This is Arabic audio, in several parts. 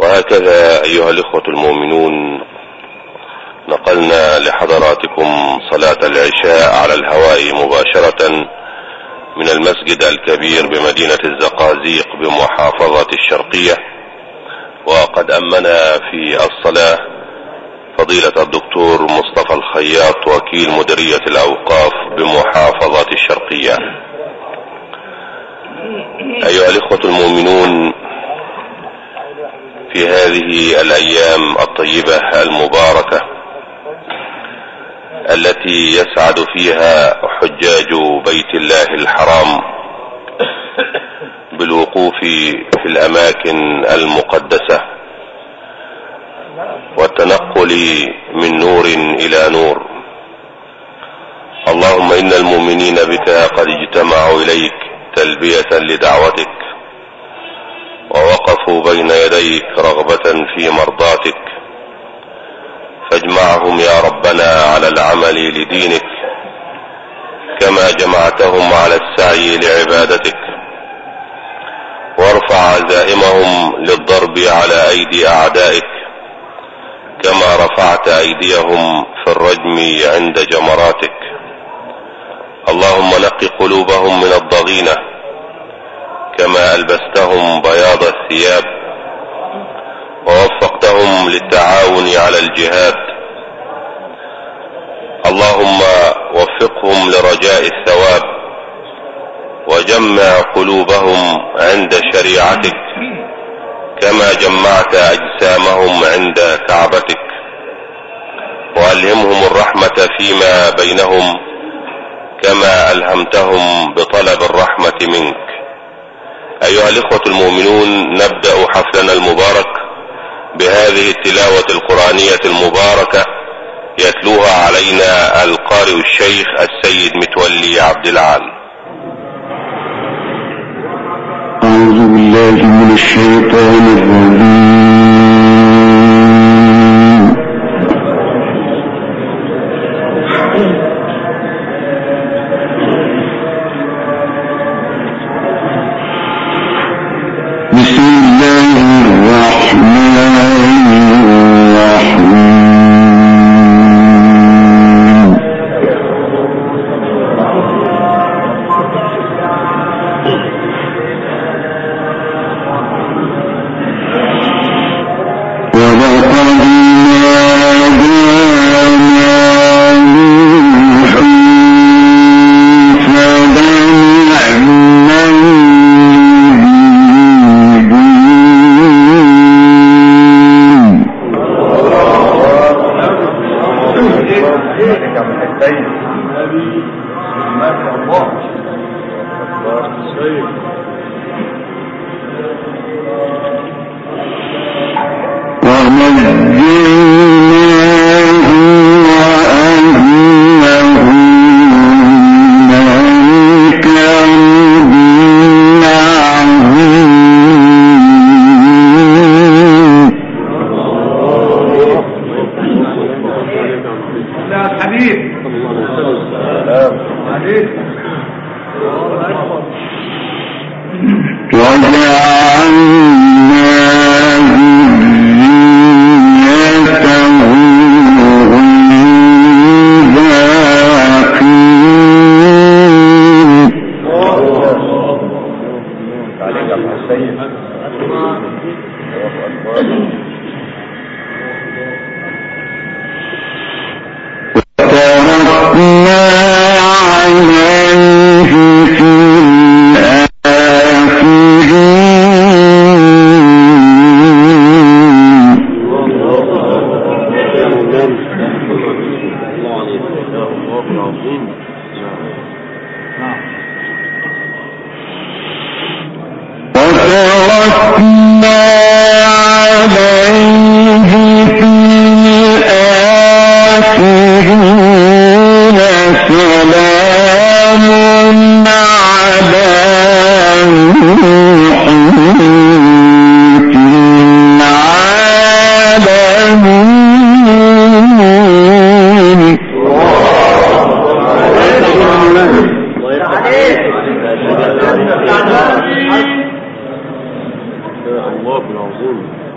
وهكذا أيها الإخوة المؤمنون، نقلنا لحضراتكم صلاة العشاء على الهواء مباشرة من المسجد الكبير بمدينة الزقازيق بمحافظة الشرقية. وقد أمنا في الصلاة فضيلة الدكتور مصطفى الخياط وكيل مديرية الأوقاف بمحافظة الشرقية. أيها الإخوة المؤمنون، في هذه الأيام الطيبة المباركة التي يسعد فيها حجاج بيت الله الحرام بالوقوف في الأماكن المقدسة والتنقل من نور إلى نور، اللهم إن المؤمنين بك قد اجتمعوا إليك تلبية لدعوتك ووقفوا بين يديك رغبة في مرضاتك، فاجمعهم يا ربنا على العمل لدينك كما جمعتهم على السعي لعبادتك، وارفع عزائمهم للضرب على أيدي أعدائك كما رفعت أيديهم في الرجم عند جمراتك. اللهم نق قلوبهم من الضغينة كما ألبستهم بياض الثياب ووفقتهم للتعاون على الجهاد. اللهم وفقهم لرجاء الثواب وجمع قلوبهم عند شريعتك كما جمعت أجسامهم عند كعبتك، وألهمهم الرحمة فيما بينهم كما ألهمتهم بطلب الرحمة منك. أيها الإخوة المؤمنون، نبدأ حفلنا المبارك بهذه التلاوة القرآنية المباركة يتلوها علينا القارئ الشيخ السيد متولي عبد العال. أعوذ بالله من الشيطان الرجيم. بسم الله الرحمن الرحيم.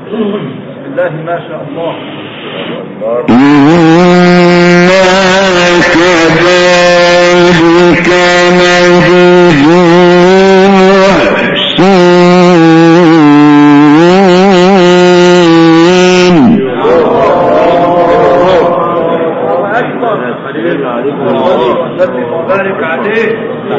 بالله ما شاء الله. إنا كذلك نجزي المحسنين. بارك عليك.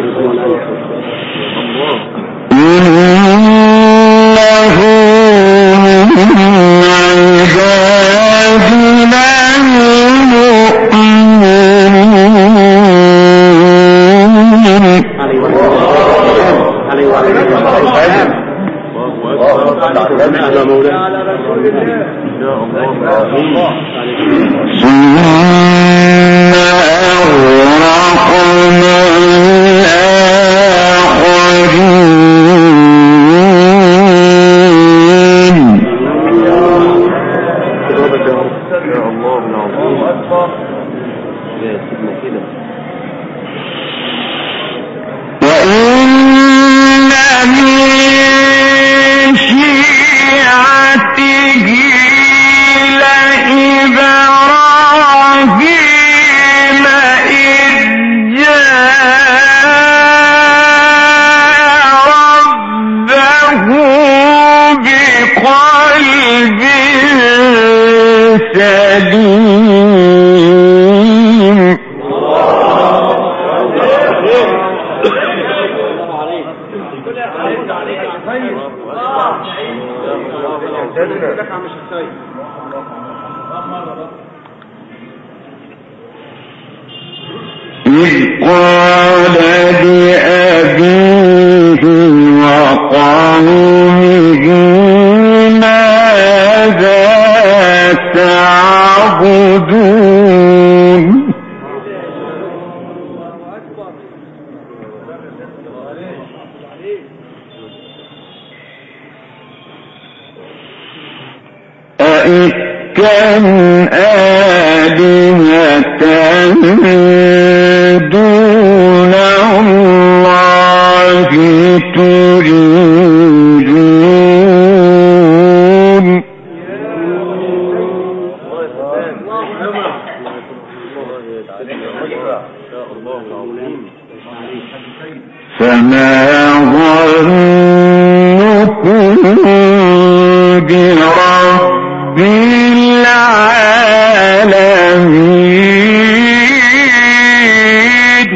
إذ قال لأبيه وقومه ماذا تعبدون أئفكا آلهة دون الله تريدون فما ظنكم برب العالمين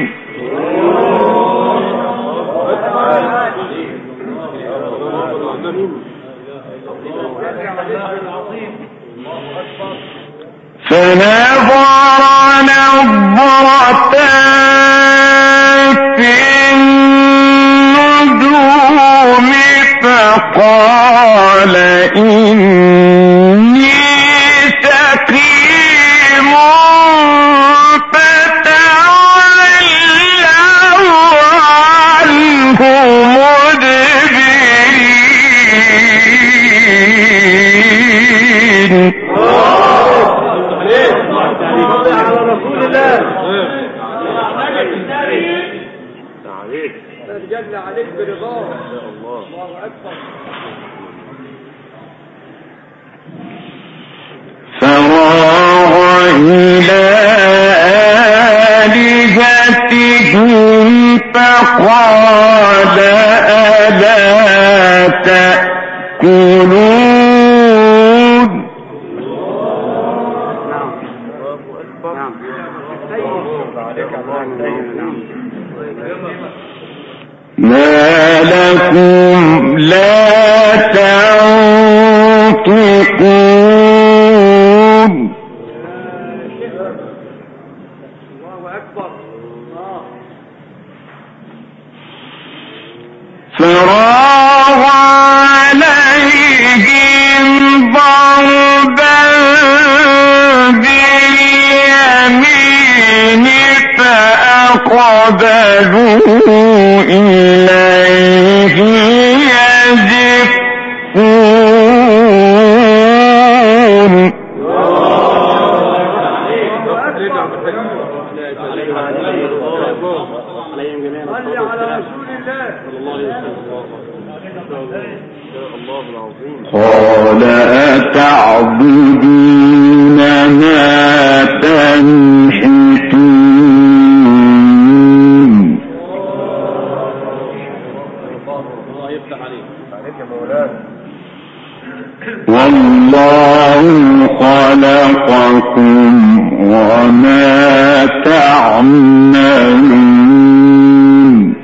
فنظر نظرة في النجوم فقال إني سقيم فتولوا عنه مدبرين جل عليك برضاه. الله أكبر. فراغ إلى آلهتهم فقال ألا تأكلون ما لكم لا تنطقون فراغ عليهم ضربا باليمين فأقبلوا إليه يزفون صل على رسول الله صلى الله عليه وسلم. الله العظيم. قال أتعبدون ما تنحتون والله خلقكم وما تعملون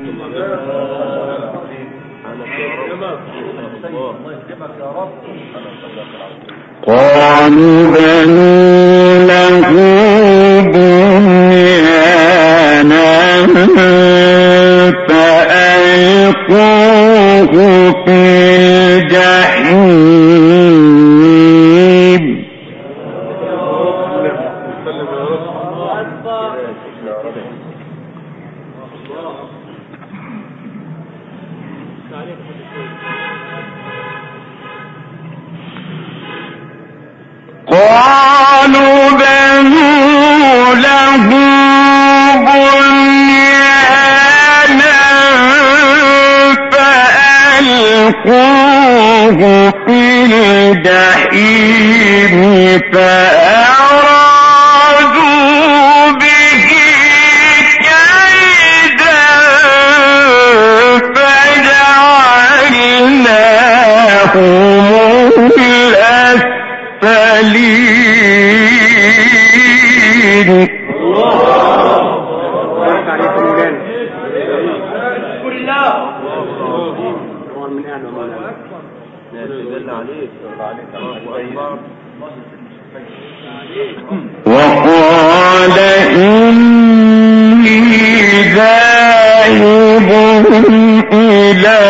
قالوا بنوا له بنيانا فألقوه في الجحيم قالوا بنوا له بنيانا فألقوه في الجحيم فأرادوا به كيدا فجعلناهم الأسفلين وقال إني ذاهب إلى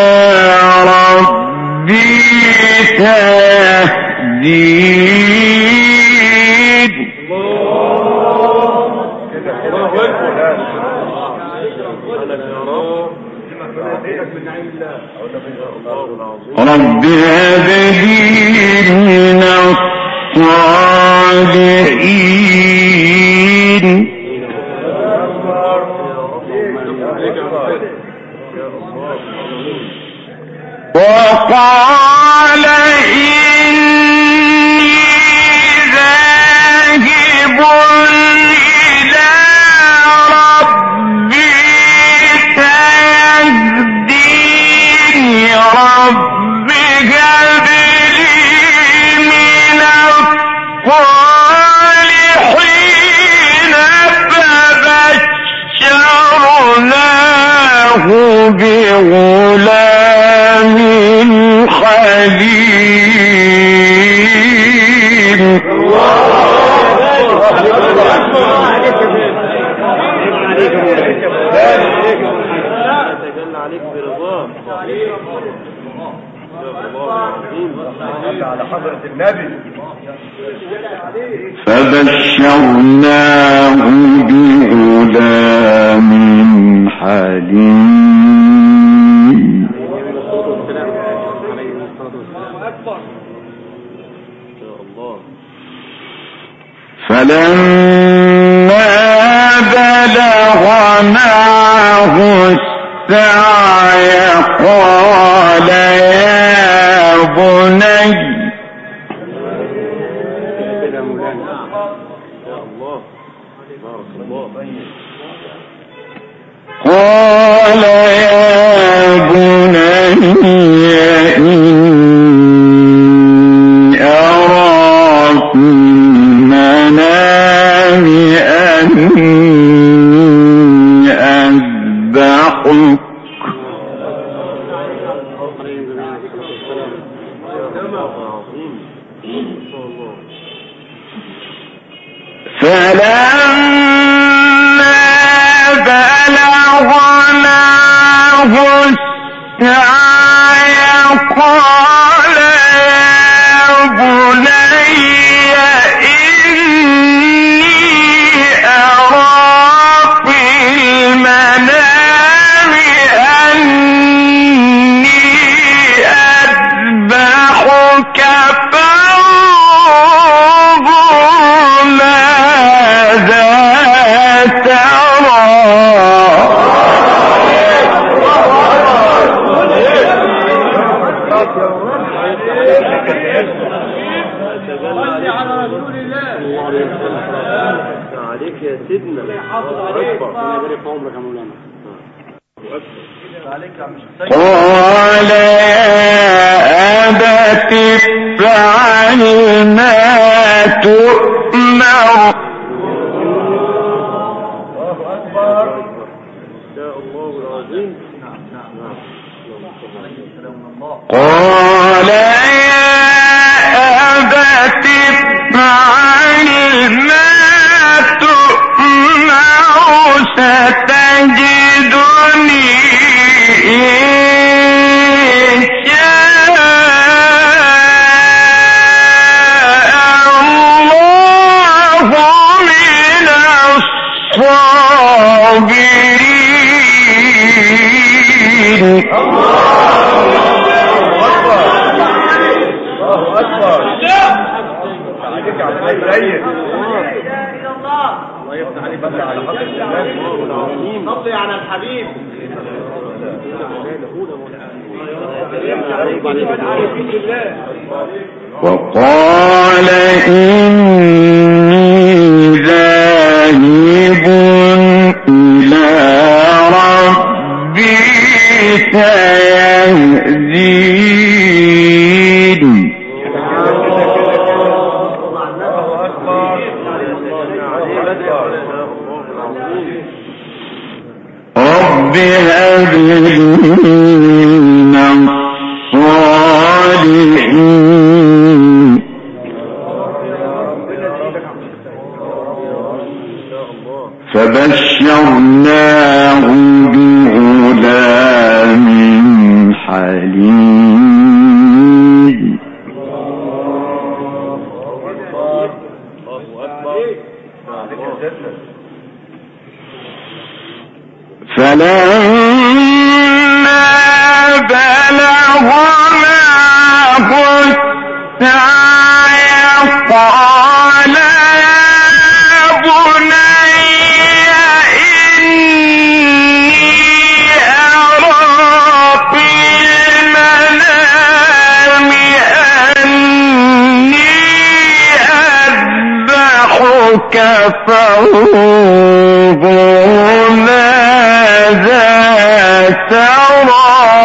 ربي سيهدين رب هب لي من الصالحين وقال إني ذاهب إلى ربي سيهدين رب هب لي من الصالحين فبشرناه بغلام حليم على حضرة النبي فبشرناه بغلام حليم فلما بلغ معه السعي قال يا بني قال يا بني إني أرى في المنام أني أذبحك فلما بلغ معه السعي قال يا بني إني أرى في المنام أني أذبحك فانظر ماذا ترى عليك يا سيدنا. ربنا يبارك في عمرك يا مولانا. قال يا أبت افعل ما تؤمر. قال يا أبت افعل ما تؤمر ستجدني إن شاء الله من الصابرين. نصلي على الحبيب. وقال إني ذاهب إلى ربي سيهدين. رب هب لي من الصالحين. فبشرناه بغلام حليم. فلما بلغ معه السعي قال يا بني إني أرى في المنام أني أذبحك فانظر ماذا ترى.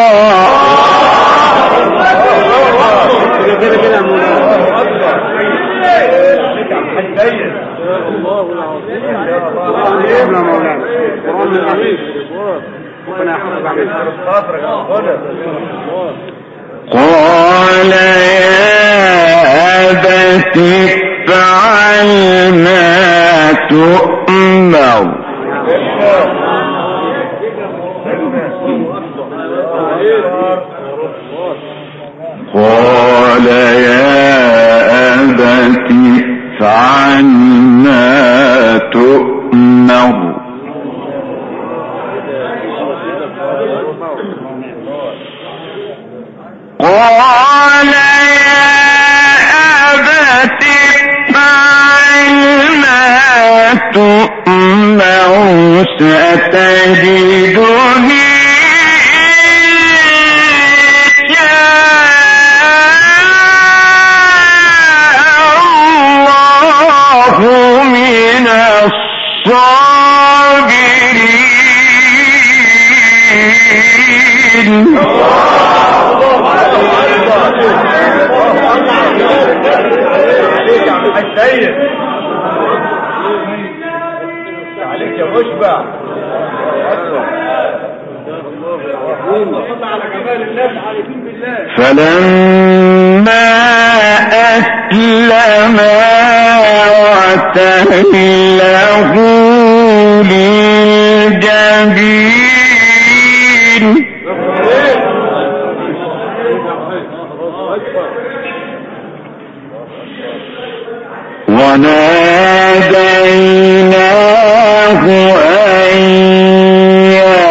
قال يا أبت افعل ما تؤمر. قال يا أبت افعل ما تؤمر. قال يا أبت افعل ما تؤمر ستجدني من الصابرين. عليك يا مشبع. فلما أسلما وتله للجبين وناديناه أن يا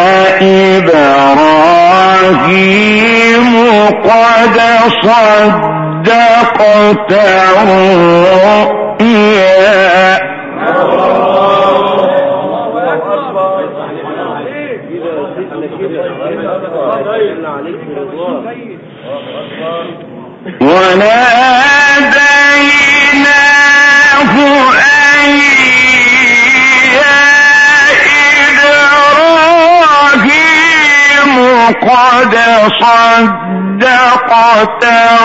إبراهيم قد صدقت الرؤيا وناديناه قد صدقت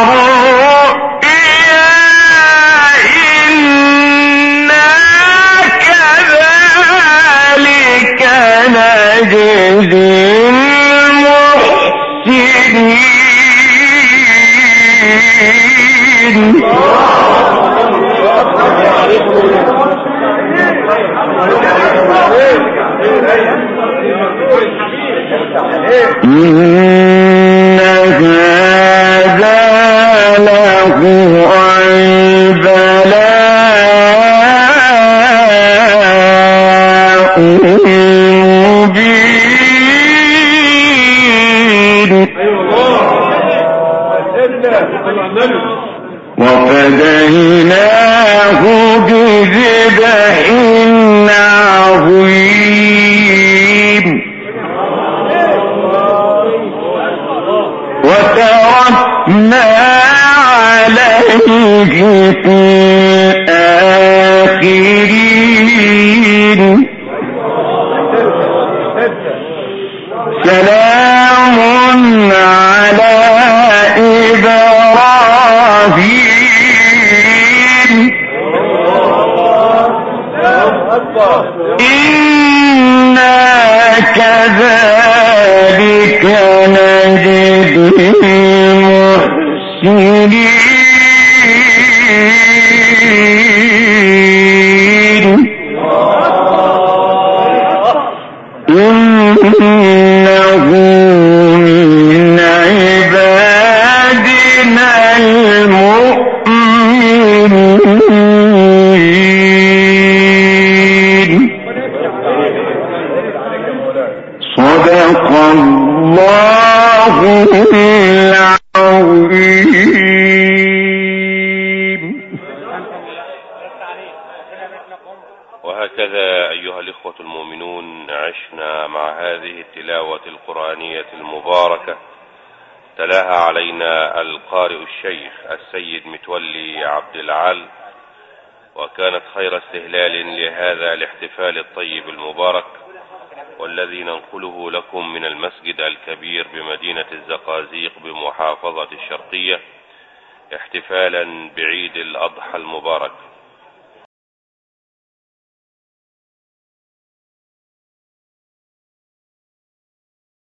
الرؤيا إنا كذلك نجزي المحسنين إن هذا لهو البلاء المبين وفديناه بذبح عظيم وتركنا عليه في الآخرين سلام على إبراهيم إنا كذلك نجزي المحسنين إنه من عبادنا المؤمنين صدق الله العظيم. وهكذا أيها الإخوة المؤمنون عشنا مع هذه التلاوة القرآنية المباركة تلاها علينا القارئ الشيخ السيد متولي عبد العال، وكانت خير استهلال لهذا الاحتفال الطيب المبارك والذي ننقله لكم من المسجد الكبير بمدينة الزقازيق بمحافظة الشرقية احتفالا بعيد الأضحى المبارك.